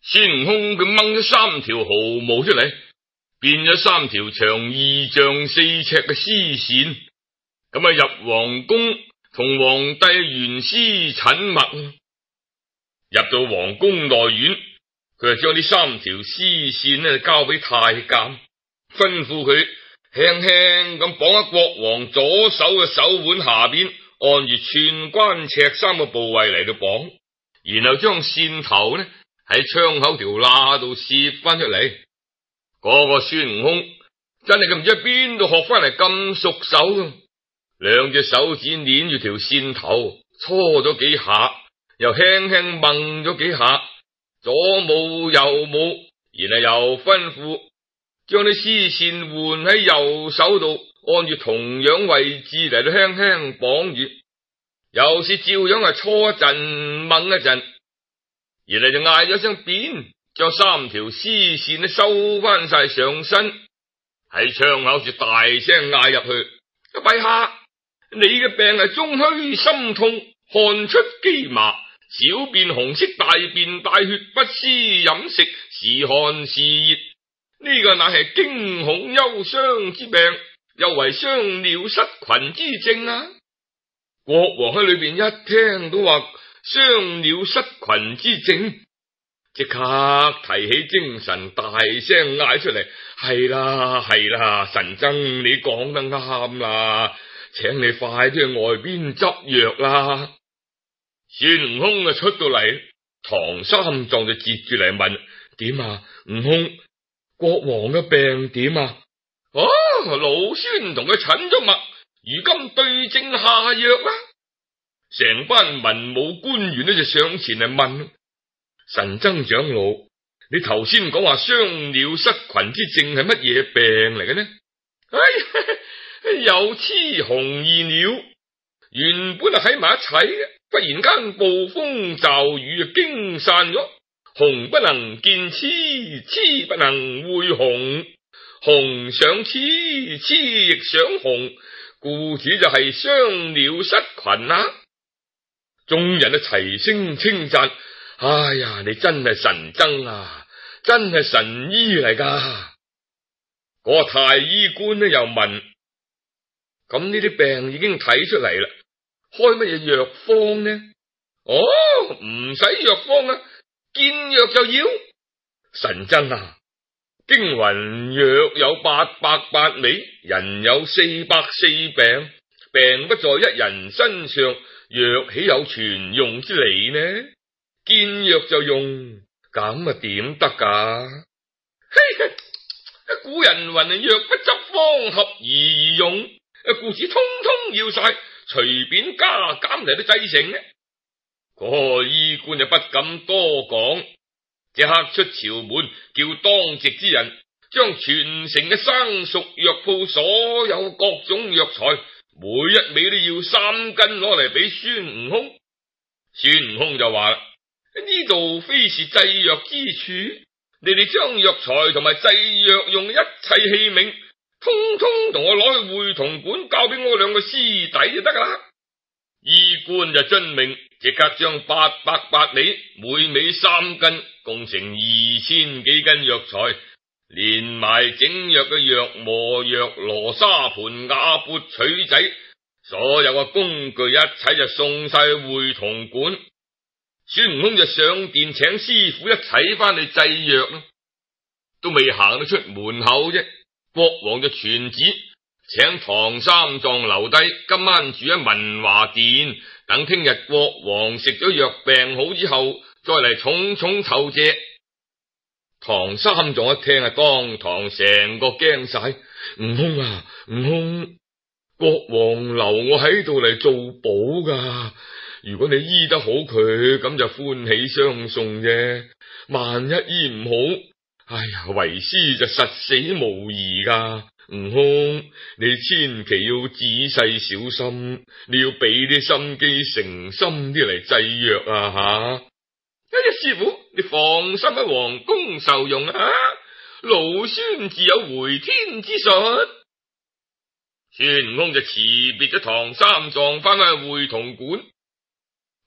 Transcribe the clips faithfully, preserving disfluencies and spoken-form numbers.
孫悟空佢掹咗三條毫毛出嚟，變咗三條長二丈四尺嘅絲線，咁啊入皇宮同皇帝懸絲診脈。入到皇宮內院，佢就將呢三條絲線呢交俾太監，吩咐佢輕輕咁綁喺國王左手嘅手腕下邊，按住寸關尺三個部位嚟到綁，然後將線頭呢喺窗口條罅度攝翻出嚟。嗰個孫悟空真係佢唔知喺邊度學翻嚟咁熟手，兩隻手指捻住條線頭，搓咗幾下，又輕輕掹咗幾下，左冇右冇，然後又吩咐將啲絲線換喺右手度，按住同樣位置嚟到輕輕綁住，又是照樣係搓一陣掹一陣，然後就嗌咗聲扁，將三條絲線都收翻晒上身，喺窗口處大聲嗌入去：陛下，你嘅病係中虛心痛，汗出肌麻，小便紅色，大便帶血，不思飲食，時寒時熱，呢個乃係驚恐憂傷之病，又為雙鳥失群之症啊！國王喺裏邊一聽到話雙鳥失群之症，即刻提起精神，大聲嗌出嚟：係啦係啦，神僧你講得啱啦，請你快啲去外邊執藥啦！孫悟空啊出到嚟，唐三藏就接住嚟問：點啊，悟空，國王嘅病點啊？哦，老孫同佢診咗脈，如今對症下藥啦。成班文武官員呢就上前嚟問：神僧長老，你頭先講話雙鳥失群之症係乜嘢病嚟嘅呢？哎，有雌雄二鳥原本係喺埋一齊嘅，忽然間暴風驟雨啊驚散咗，雄不能見雌，雌不能會雄，雄想雌，雌亦想雄，故此就係雙鳥失群啊！眾人啊齊聲稱讚：哎呀，你真係神僧啊，真係神醫嚟噶！嗰個太醫官呢又問：咁呢啲病已經睇出嚟啦，開乜嘢藥方呢？哦，唔使藥方啊，見藥就要。神僧啊，經云藥有八百八味，人有四百四病，病不在一人身上，藥豈有全用之理呢？見藥就用，咁啊點得噶？嘿，古人云藥不執方合而用，故此通通要晒，隨便加減嚟到製成呢。嗰個醫官就不敢多講，即刻出朝門，叫當值之人將全城嘅生熟藥鋪所有各種藥材，每一味都要三斤攞嚟俾孫悟空。孫悟空就話啦：呢度非是製藥之處，你哋將藥材同埋製藥用一切器皿，通通同我攞去會同館交俾我兩個師弟就得啦。醫官就遵命，即刻將八百八味，每味三斤，共成二千幾斤藥材，連埋整藥嘅藥磨、藥羅、沙盤、瓦缽、錘仔，所有嘅工具一齊就送晒去會同館。孫悟空就上殿請師傅一齊翻去製藥啦，都未行到出門口啫，國王就傳旨請唐三藏留低，今晚住喺文華殿，等聽日國王食咗藥病好之後，再嚟重重酬謝。唐三藏一聽啊，當堂成個驚晒：悟空啊，悟空，國王留我喺度嚟做保噶，如果你醫得好佢，咁就歡喜相送啫。萬一醫唔好，哎呀，為師就實死無疑噶。悟空，你千祈要仔細小心，你要俾啲心機，誠心啲嚟製藥啊吓！哎呀，師傅，你放心喺皇宮受用啊，老孫自有回天之術。孫悟空就辭別咗唐三藏，翻去會同館。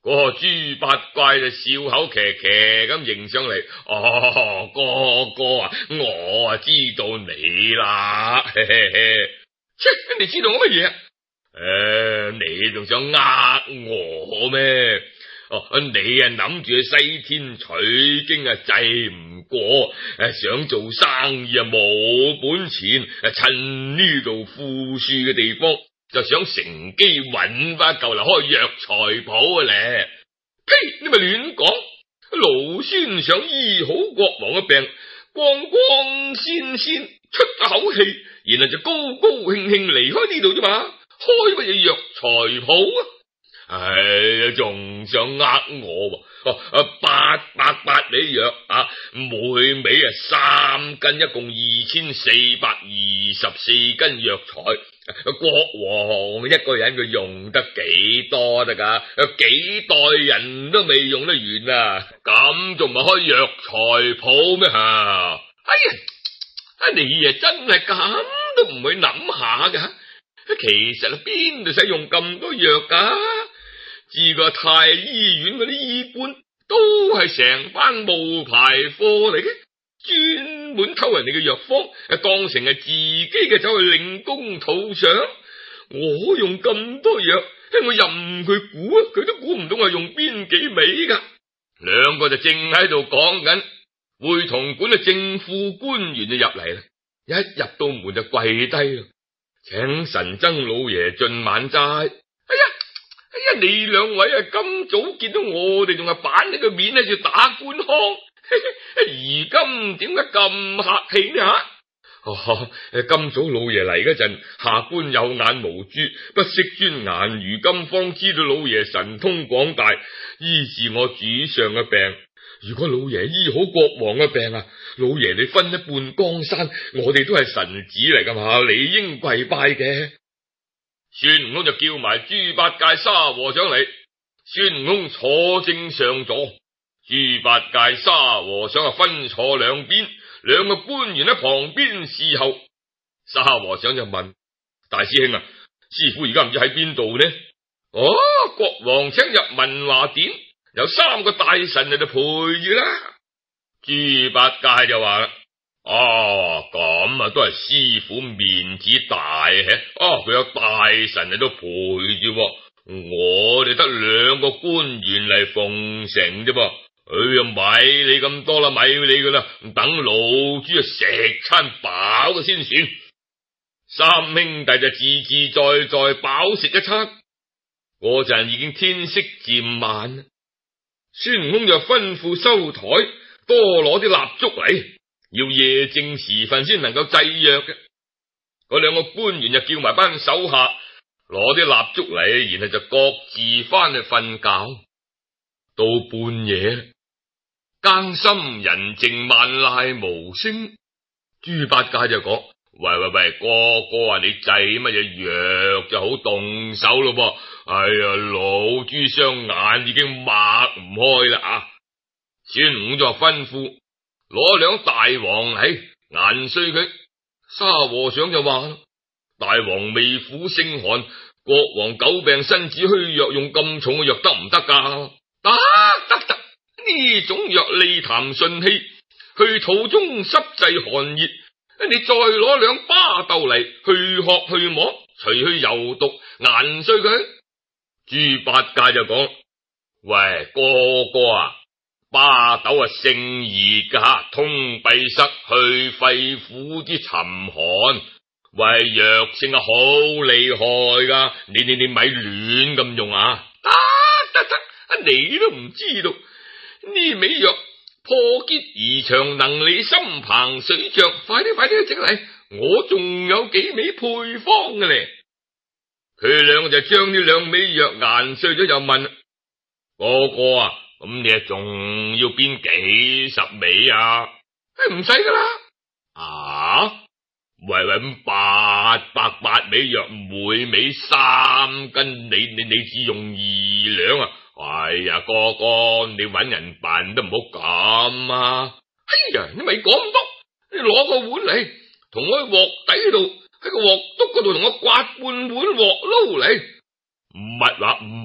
嗰個豬八怪就笑口騎騎咁迎上嚟，哦，哥哥啊，我啊知道你啦，嘿嘿嘿，切，你知道我乜嘢啊？誒、呃，你仲想呃我咩？哦，你啊諗住去西天取經啊，制唔過，誒，想做生意啊冇本錢，誒，趁呢度富庶嘅地方，就想乘機搵翻嚿嚟開藥材鋪啊咧！呸！你咪亂講，老孫想醫好國王嘅病，光光鮮鮮出咗口氣，然後就高高興興離開呢度啫嘛，開乜嘢藥材鋪啊？唉，仲想呃我？哦，八百八味藥啊，每味啊三斤，一共二千四百二十四斤藥材。國王一個人佢用得幾多得噶？幾代人都未用得完啊！咁仲唔係開藥材鋪咩？吓！哎呀，你啊真係咁都唔會諗下噶？其實啊邊度使用咁多藥噶？知個太醫院嗰啲醫官都係成班冒牌貨嚟嘅，專門偷人哋嘅藥方，當成係自己嘅走去令公討賞。我用咁多藥，我任佢估啊，佢都估唔到我用邊幾味噶。兩個就正喺度講緊，會同館嘅正副官員就入嚟啦，一入到門就跪低啦，請神僧老爺進晚齋。哎呀！哎呀！你兩位啊，咁早見到我哋，仲係板你個面喺度打官腔，而今點解咁客氣呢？吓、哦，今早老爺嚟嗰陣，下官有眼無珠，不識專眼，如今方知道老爺神通廣大，醫治我主上嘅病。如果老爺醫好國王嘅病啊，老爺你分一半江山，我哋都係神子嚟噶嘛，理應跪拜嘅。孫悟空就叫埋豬八戒沙和尚嚟，孫悟空坐正上座，豬八戒沙和尚啊分坐兩邊，兩個官員喺旁邊侍候。沙和尚就問大師兄啊，師傅而家唔知喺邊度呢？哦，國王請入文華殿，有三個大臣喺度陪住啦。豬八戒就話啦，哦，咁啊，都係師傅面子大嘅，哦，佢有大臣喺度陪住，我哋得兩個官員嚟奉承啫噃。哎呀，咪你咁多啦，咪你噶啦，等老豬啊食餐飽嘅先算。三兄弟就自自在在飽食一餐，嗰陣已經天色漸晚，孫悟空就吩咐收台，多攞啲蠟燭嚟。要夜正時分先能夠製藥嘅，嗰兩個官員就叫埋班手下攞啲蠟燭嚟，然後就各自翻去瞓覺。到半夜，更深人靜，萬籟無聲。豬八戒就講：喂喂喂，哥哥啊，你製乜嘢藥就好動手咯噃？哎呀，老豬雙眼已經擘唔開啦啊！孫悟空就吩咐攞兩大黃嚟研碎佢。沙和尚就話：大王未苦勝寒，國王久病身子虛弱，用咁重嘅藥得唔得噶？得得得，呢種藥利痰順氣，去肚中濕滯寒熱。你再攞兩巴豆嚟去殼去膜，除去油毒，研碎佢。豬八戒就講：喂，哥哥啊！巴豆啊，性熱噶吓，通閉塞，去肺腑之沉寒，喂，藥性啊好厲害噶，你你你咪亂咁用啊！得得得，你都唔知道呢味藥破結而長，能利心膨水脹，快啲快啲去整嚟，我仲有幾味配方嘅咧。佢兩個就將呢兩味藥研碎咗，又問哥哥啊，咁你啊仲要邊幾十味啊？唔使噶啦。啊，喂喂，咁八百八味藥，每味三斤，你你你只用二兩啊？哎呀，哥哥，你搵人辦都唔好咁啊！哎呀，你咪講咁多，你攞個碗嚟，同我喺鑊底度，喺個鑊篤嗰度同我刮半碗鑊撈嚟。唔係話唔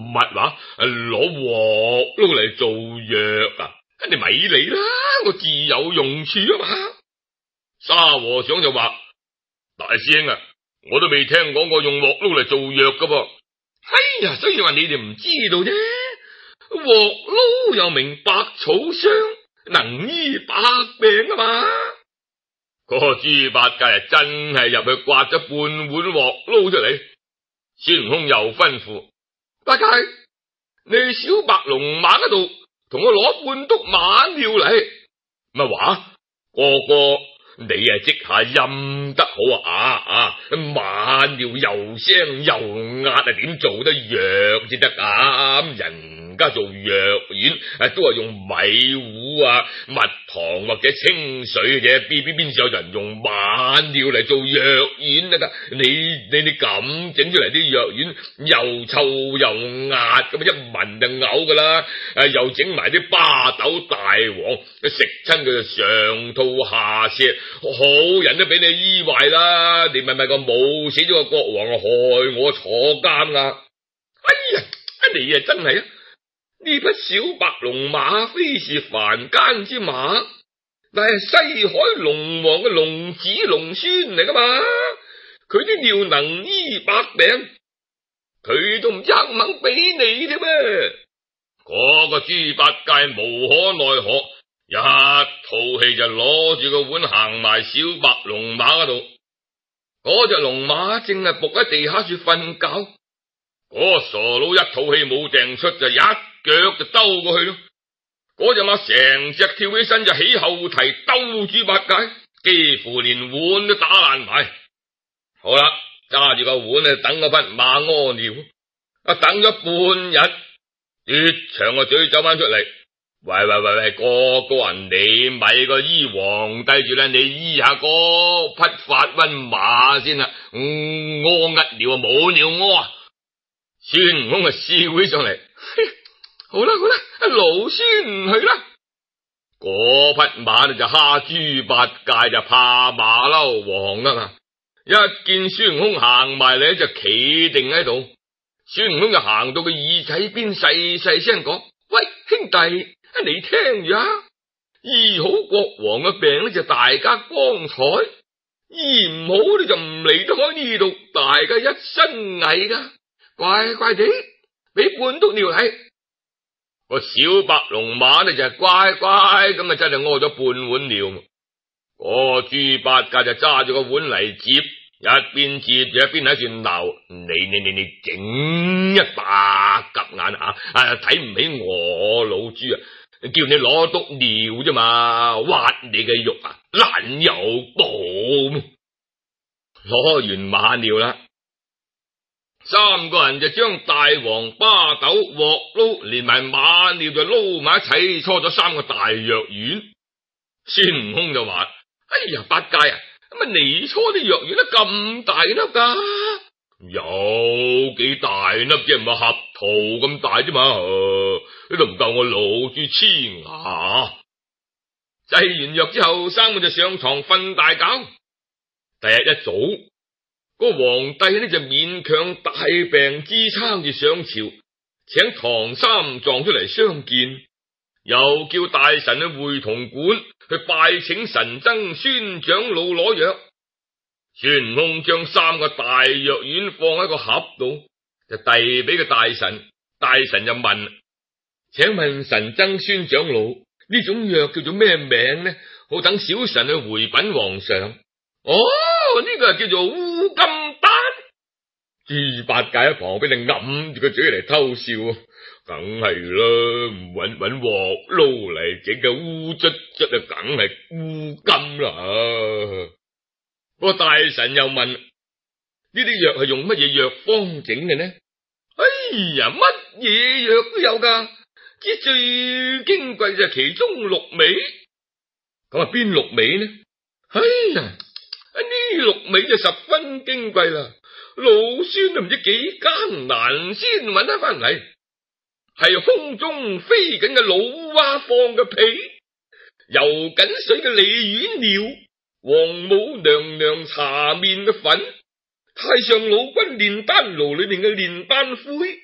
乜話攞鑊撈嚟做藥啊？你咪理啦，我自有用處啊嘛。沙和尚就話：大師兄啊，我都未聽講過用鑊撈嚟做藥噶噃。哎呀，所以話你哋唔知道啫。鑊撈又名百草霜，能醫百病啊嘛。嗰個豬八戒啊，真係入去刮咗半碗鑊撈出嚟。孫悟空又吩咐：八戒，你去小白龍馬嗰度同我攞半督馬尿嚟。乜話？哥哥，你啊即下陰得好啊啊！馬尿又腥又壓啊，點做得藥先得噶？人家做藥丸都係用米糊啊、蜜糖或者清水嘅啫，邊邊邊有人用馬尿嚟做藥丸得？你你你咁整出嚟啲藥丸又臭又壓，咁一聞就嘔噶啦！誒，又整埋啲巴豆大黃，食親佢就上吐下瀉，好人都俾你醫壞啦！你咪咪個冇死咗個國王，害我坐監啊！哎呀，你啊真係啊！呢匹小白龍馬非是凡間之馬，但係西海龍王嘅龍子龍孫嚟噶嘛？佢啲尿能醫百病，佢都唔知肯唔肯俾你添咩？嗰個豬八戒無可奈何，一套氣就攞住個碗行埋小白龍馬嗰度。嗰隻龍馬正係伏喺地下處瞓覺，嗰個傻佬一套氣冇掟出，就一腳就兜過去咯。嗰隻馬成隻跳起身就起後蹄兜豬八戒，幾乎連碗都打爛埋。好啦，揸住個碗啊，等嗰匹馬屙尿。啊，等咗半日，越長個嘴走翻出嚟。喂喂喂喂，哥哥啊，你咪個醫皇帝住啦，你醫下嗰匹發瘟馬先啦。嗯，屙呃尿啊，冇尿屙啊！孫悟空啊，笑起上嚟。好啦好啦，老孫唔去啦。嗰匹馬就蝦豬八戒就怕馬騮王啊嘛，一見孫悟空行埋嚟就企定喺度。孫悟空就行到佢耳仔邊細細聲講：喂，兄弟，你聽住啊，醫好國王嘅病呢就大家光彩，醫唔好你就唔離得開呢度，大家一身蟻噶，乖乖地俾半督尿嚟。個小白龍馬呢就係乖乖咁啊，真係屙咗半碗尿。個豬八戒就揸住個碗嚟接，一邊接住一邊喺度鬧：你你你你整一百夾眼啊！啊，睇唔起我老豬啊！叫你攞督尿啫嘛，挖你嘅肉啊，爛有寶。攞完馬尿啦。三個人就將大黃、巴豆、鑊撈連埋馬尿就撈埋一齊，搓咗三個大藥丸。孫悟空就話：哎呀，八戒啊，咁啊你搓啲藥丸都咁大粒噶？有幾大粒啫？唔係合桃咁大啫嘛，呢度唔夠我老豬黐牙。製完藥之後，三個就上床瞓大覺。第日一早，個皇帝呢就勉強大病支撐住上朝，請唐三藏出嚟相見，又叫大臣去會同館去拜請神僧孫長老攞藥。孫悟空將三個大藥丸放喺個盒度，就遞俾個大臣。大臣就問：請問神僧孫長老，呢種藥叫做咩名呢？好等小臣去回稟皇上。哦，呢、這個係叫做烏金丹。豬八戒喺旁邊就揞住個嘴嚟偷笑，梗係啦，唔搵搵鑊撈嚟整嘅烏卒卒啊，梗係烏金啦。個大臣又問：呢啲藥係用乜嘢藥方整嘅呢？哎呀，乜嘢藥都有噶，之最矜貴就係其中六味。咁啊，邊六味呢？哎呀！呢六味就十分矜貴啦，老孫都唔知幾艱難先揾得翻嚟。係空中飛緊嘅老烏鴉放嘅屁，游緊水嘅鯉魚尿，王母娘娘搽面嘅粉，太上老君煉丹爐裏面嘅煉丹灰，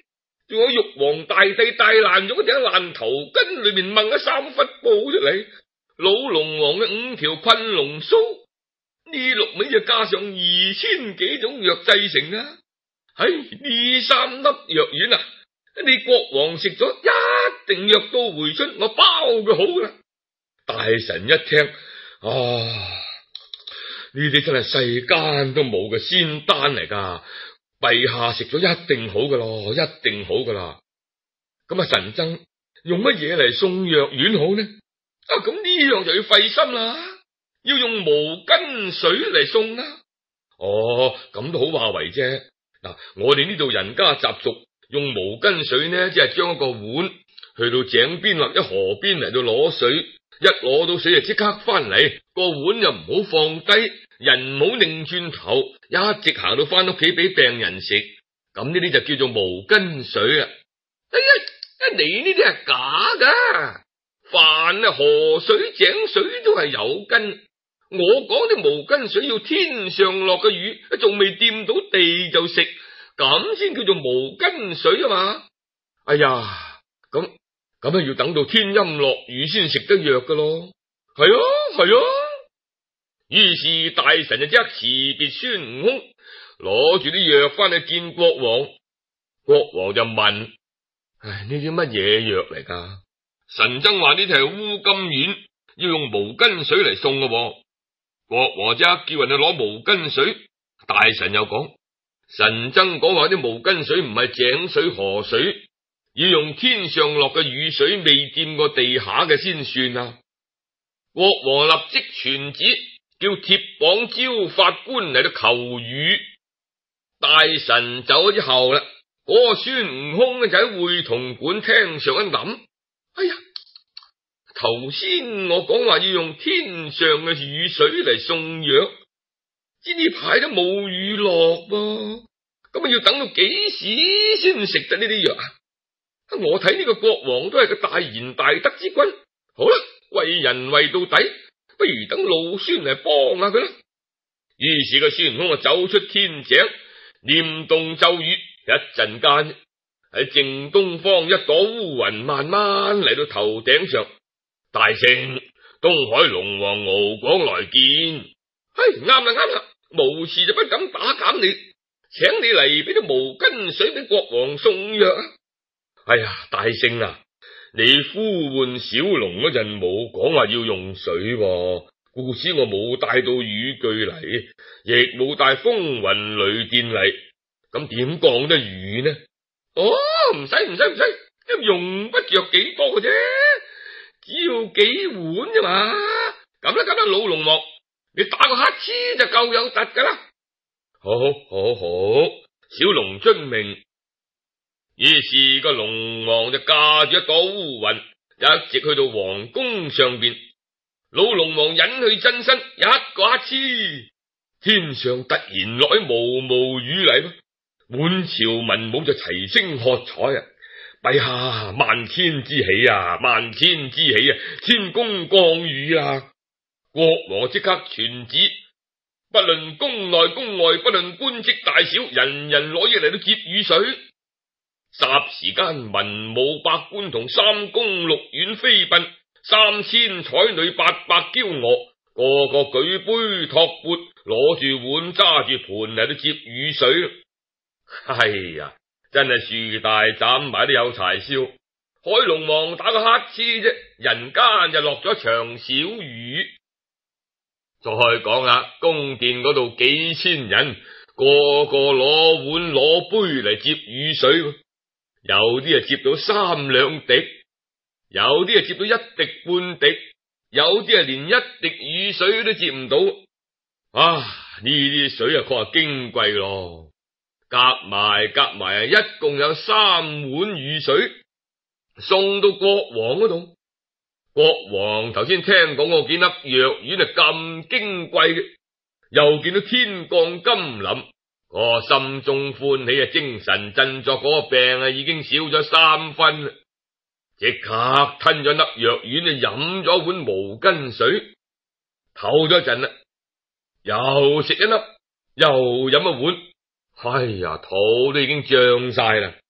仲有玉皇大帝戴爛咗嗰頂爛頭巾，裏面掹咗三忽布出嚟，老龍王嘅五條困龍鬚，呢六味就加上二千幾種藥製成啊！唉，呢三粒藥丸啊，你國王食咗一定藥到回春，我包佢好啦。大臣一聽，啊，呢啲真係世間都冇嘅仙丹嚟噶，陛下食咗一定好噶咯，一定好噶啦。咁啊，神僧用乜嘢嚟送藥丸好呢？啊，咁呢樣就要費心啦，要用毛巾水嚟送啦。哦，咁都好話為啫。嗱，我哋呢度人家習俗用毛巾水呢，即係將一個碗去到井邊或者河邊嚟到攞水，一攞到水就即刻翻嚟，個碗又唔好放低，人唔好擰轉頭，一直行到翻屋企俾病人食，咁呢啲就叫做毛巾水啊！哎呀，你呢啲係假噶，凡啊河水井水都係有根，我講啲毛巾水要天上落嘅雨，仲未掂到地就食，咁先叫做毛巾水啊嘛！哎呀，咁咁啊要等到天陰落雨先食得藥噶咯，係啊係啊。於是大臣就即刻辭別孫悟空，攞住啲藥翻去見國王。國王就問：唉，呢啲乜嘢藥嚟噶？神僧話呢啲係烏金丸，要用毛巾水嚟送噶。國王即刻叫人去攞毛巾水。大臣又講：神僧講話啲毛巾水唔係井水河水，要用天上落嘅雨水，未掂過地下嘅先算啊！國王立即傳旨，叫鐵榜招法官嚟到求雨。大臣走咗之後啦，嗰、那個孫悟空呢就喺會同館廳上一諗：哎呀，頭先我講話要用天上嘅雨水嚟送藥，知呢排都冇雨落噃，咁啊要等到幾時先食得呢啲藥啊？我睇呢個國王都係個大賢大德之君，好啦，為人為到底，不如等老孫嚟幫下佢啦。於是個孫悟空啊走出天井，念動咒語，一陣間喺正東方一朵烏雲慢慢嚟到頭頂上。大聖，東海龍王敖廣來見。唉，啱啦啱啦，無事就不敢打攪你，請你嚟俾啲毛巾水俾國王送藥啊！哎呀，大聖啊，你呼喚小龍嗰陣冇講話要用水，故此我冇帶到雨具嚟，亦冇帶風雲雷電嚟，咁點降得雨呢？哦，唔使唔使唔使，用不着幾多嘅啫，只要幾碗啫嘛。咁啦咁啦，老龍王，你打個乞嗤就夠有突噶啦。好好好好，小龍遵命。於是個龍王就駕住一朵烏雲，一直去到皇宮上邊。老龍王隱去真身，一個乞嗤，天上突然落起毛毛雨嚟，滿朝文武就齊聲喝彩啊！陛下萬千之喜啊，萬千之喜啊！天公降雨啊！國王即刻傳旨，不論宮內宮外，不論官職大小，人人攞嘢嚟到接雨水。霎時間，文武百官同三宮六院妃嬪，三千彩女八百嬌娥，個個舉杯托缽，攞住碗揸住盤嚟到接雨水。哎呀，真係樹大斬埋都有柴燒。海龍王打個乞嗤啫，人間就落咗場小雨。再講啦，宮殿嗰度幾千人，個個攞碗攞杯嚟接雨水。有啲啊接到三兩滴，有啲啊接到一滴半滴，有啲啊連一滴雨水都接唔到。啊，呢啲水啊確係矜貴咯，夾埋夾埋啊，一共有三碗雨水送到國王嗰度。國王頭先聽講嗰幾粒藥丸啊咁矜貴嘅，又見到天降甘霖，個心中歡喜啊，精神振作，嗰個病啊已經少咗三分啦，即刻吞咗粒藥丸啊，飲咗碗毛巾水，唞咗一陣啦，又食一粒，又飲一碗，哎呀，肚都已經脹晒啦，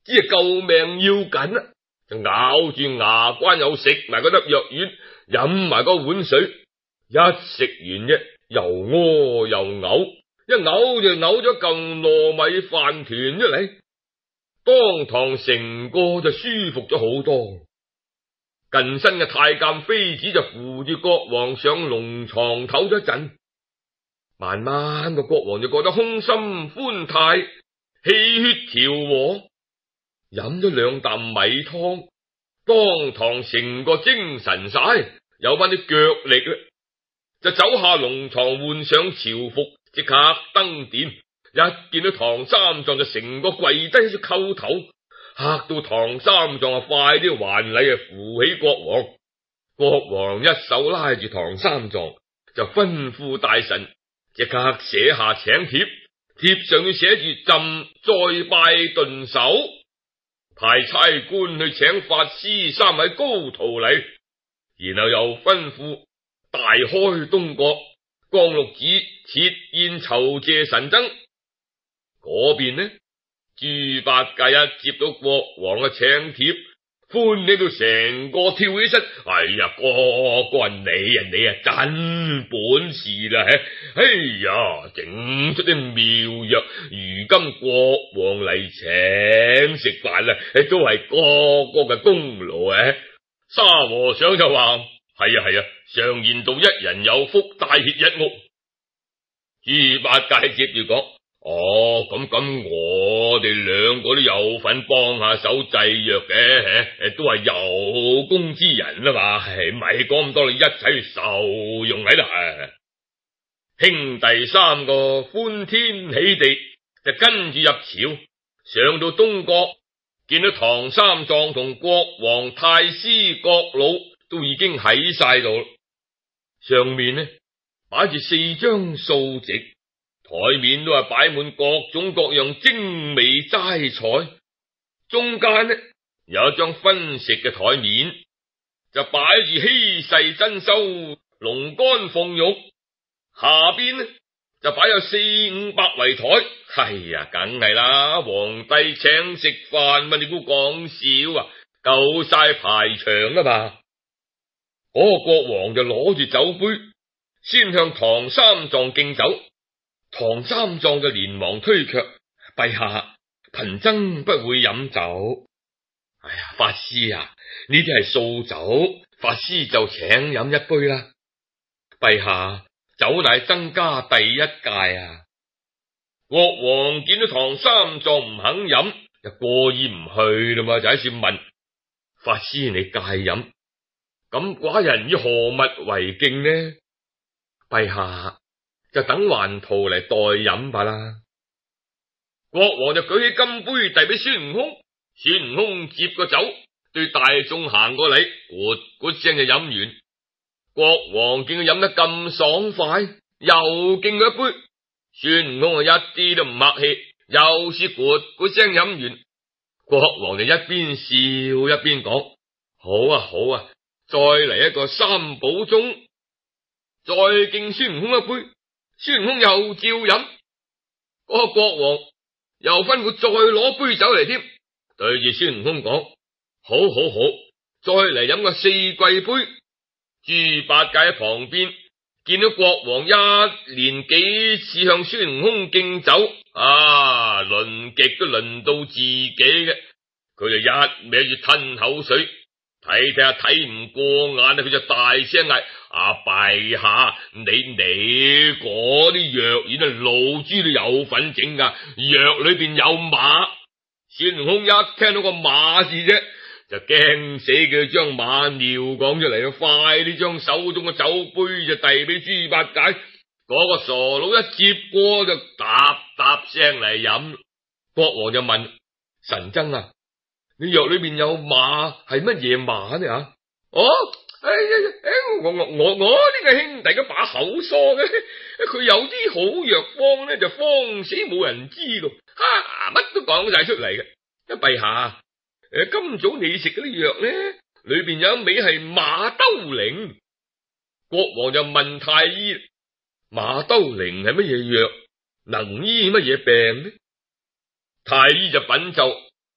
只係救命要緊啊，就咬住牙關又食埋嗰粒藥丸，飲埋嗰碗水，一食完啫，又屙又嘔，一嘔就嘔咗嚿糯米飯團出嚟，當堂成個就舒服咗好多。近身嘅太監妃子就扶住國王上龍床唞咗一陣，慢慢個國王就覺得空心歡泰，氣血調和，飲咗兩啖米湯，當堂成個精神晒，有翻啲腳力啦，就走下龍床換上朝服，即刻登殿，一見到唐三藏就成個跪低喺度叩頭，嚇到唐三藏啊，快啲還禮啊，扶起國王。國王一手拉住唐三藏，就吩咐大臣即刻寫下請帖，帖上要寫住朕再拜頓首，派差官去請法師三位高徒嚟，然後又吩咐大開東閣，光祿寺設宴酬謝神僧。嗰邊呢，豬八戒一接到國王嘅請帖，歡喜到成個跳起身。哎呀，哥哥你啊，你啊真本事啦！哎呀，整出啲妙藥，如今國王嚟請食飯啦，都係哥哥嘅功勞啊！沙和尚就話：係啊係啊，常言道一人有福，大歇一屋。豬八戒接住講：哦，咁咁，我哋兩個都有份幫下手製藥嘅，都係有功之人啦嘛，咪講咁多，你一齊受用喺度。兄弟三個歡天喜地，就跟住入朝，上到東閣，見到唐三藏同國王、太師、國老都已經喺晒度，上面呢擺住四張素席，台面都係擺滿各種各樣精美齋菜，中間呢有一張分食嘅台面，就擺住稀世珍饈、龍肝鳳肉，下邊呢就擺有四五百圍台。係呀，梗係啦，皇帝請食飯嘛，你估講笑啊？夠晒排場啦嘛。嗰個國王就攞住酒杯，先向唐三藏敬酒。唐三藏就連忙推卻：陛下，貧僧不會飲酒。哎呀，法師啊，呢啲係素酒，法師就請飲一杯啦。陛下，酒乃僧家第一戒啊！國王見到唐三藏唔肯飲，就過意唔去啦嘛，就喺處問法師：你戒飲，咁寡人以何物為敬呢？陛下，就等還徒嚟代飲吧啦。國王就舉起金杯遞俾孫悟空，孫悟空接個酒，對大眾行過嚟，咕咕聲就飲完。國王見佢飲得咁爽快，又敬佢一杯。孫悟空啊，一啲都唔客氣，又是咕咕聲飲完。國王就一邊笑一邊講：好啊好啊，再嚟一個三寶鐘。再敬孫悟空一杯，孫悟空又照飲。嗰個國王又吩咐再攞杯酒嚟添，對住孫悟空講：好好好，再嚟飲個四季杯。豬八戒喺旁邊見到國王一連幾次向孫悟空敬酒，啊，輪極都輪到自己嘅，佢就一味住吞口水，睇睇下睇唔過眼，佢就大聲嗌：啊，陛下，你你嗰啲藥丸啊，老豬都有份整噶，藥裏邊有馬。孫悟空一聽到個馬字啫，就驚死佢，將馬尿講出嚟，快啲將手中嘅酒杯就遞俾豬八戒。嗰個傻佬一接過就嗒嗒聲嚟飲。國王就問神僧啊：你藥裏邊有馬，係乜嘢馬呢？啊，哦，哎呀，我我我我呢個兄弟嘅把口疏嘅，佢有啲好藥方呢，就方死冇人知道，哈，乜都講晒出嚟嘅。陛下，誒，今早你食嗰啲藥呢，裏邊有一味係馬兜鈴。國王就問太醫：馬兜鈴係乜嘢藥，能醫乜嘢病呢？太醫就稟奏：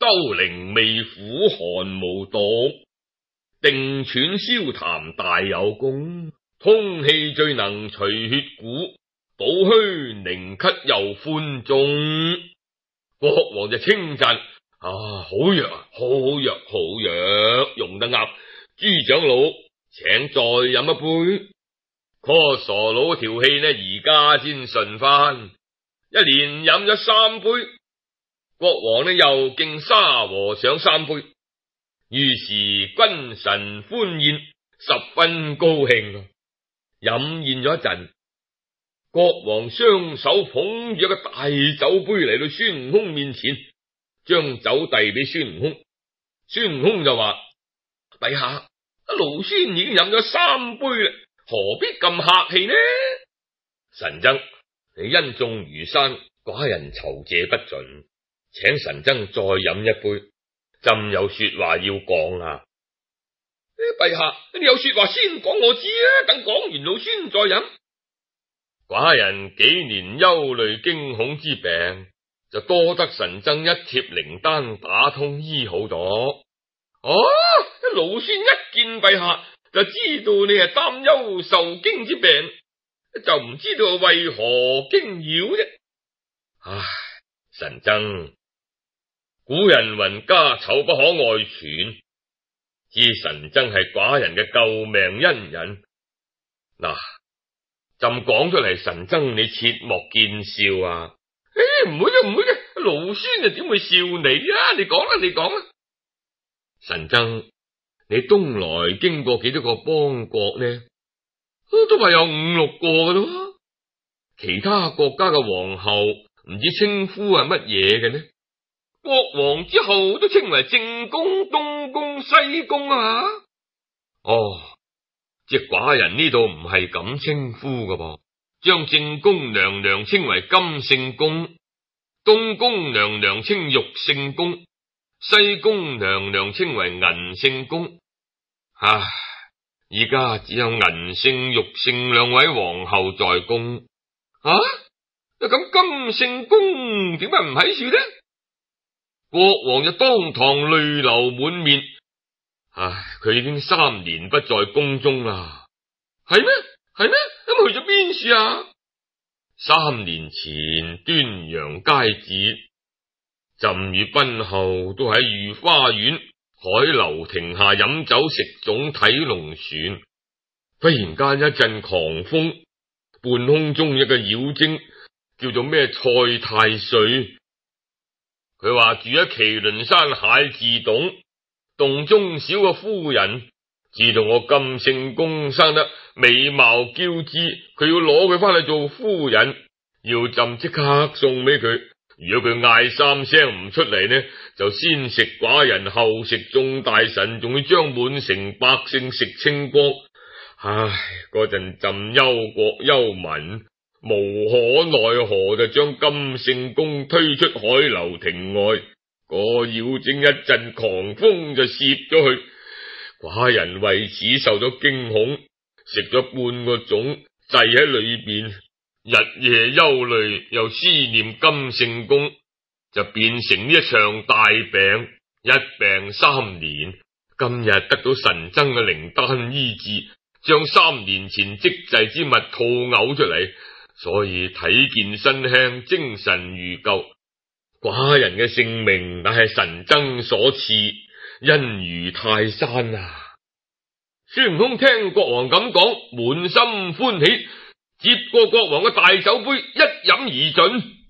兜靈未苦寒無毒，定喘消痰大有功，通氣最能除血鼓，補虛寧咳又寬中。國王就稱讚：啊，好藥啊，好藥，好藥，用得啱。朱長老，請再飲一杯。個傻佬條氣呢，而家先順翻，一連飲咗三杯。國王呢又敬沙和尚三杯，於是君臣歡宴，十分高興。飲宴咗一陣，國王雙手捧住一個大酒杯嚟到孫悟空面前，將酒遞俾孫悟空。孫悟空就話：陛下，勞孫已經飲咗三杯啦，何必咁客氣呢？神僧，你恩重如山，寡人酬謝不盡，請神僧再飲一杯，朕有說話要講啊！陛下，你有說話先講我知啊，等講完勞孫再飲。寡人幾年憂慮驚恐之病，就多得神僧一貼靈丹打通醫好咗。哦，勞孫一見陛下就知道你係擔憂受驚之病，就唔知道為何驚擾啫。唉，神僧，古人云家醜不可外傳，知神僧係寡人嘅救命恩人。嗱，朕講出嚟，神僧你切莫見笑啊！誒，唔會嘅，唔會嘅，勞孫啊點會笑你啊？你講啦，你講啦。神僧，你東來經過幾多個邦國呢？都話有五六個噶咯。其他國家嘅皇后唔知稱呼係乜嘢嘅呢？國王之後都稱為正宮、東宮、西宮啊。哦，即係寡人呢度唔係咁稱呼噶噃，將正宮娘娘稱為金聖宮，東宮娘娘稱玉聖宮，西宮娘娘稱為銀聖宮。唉，而家只有銀聖、玉聖兩位皇后在宮。啊，咁金聖宮點解唔喺處呢？國王就當堂淚流滿面。唉，佢已經三年不在宮中啦。係咩？係咩？咁去咗邊處啊？三年前端陽佳節，朕與賓後都喺御花園海樓亭下飲酒食粽睇龍船，忽然間一陣狂風，半空中一個妖精叫做咩蔡太歲，佢話住喺麒麟山蟹字洞，洞中少個夫人，知道我金聖宮生得美貌嬌姿，佢要攞佢翻去做夫人，要朕即刻送俾佢。如果佢嗌三聲唔出嚟呢，就先食寡人，後食眾大臣，仲要將滿城百姓食清光。唉，嗰陣朕憂國憂民，無可奈何就將金聖宮推出海樓亭外。個妖精一陣狂風就攝咗去，寡人為此受咗驚恐，食咗半個粽滯喺裏邊，日夜憂慮又思念金聖宮，就變成呢一場大病，一病三年。今日得到神僧嘅靈丹醫治，將三年前積滯之物吐嘔出嚟，所以體健身輕，精神如舊。寡人嘅性命乃係神僧所賜，恩如泰山啊！孫悟空聽國王咁講，滿心歡喜，接過國王嘅大酒杯，一飲而盡。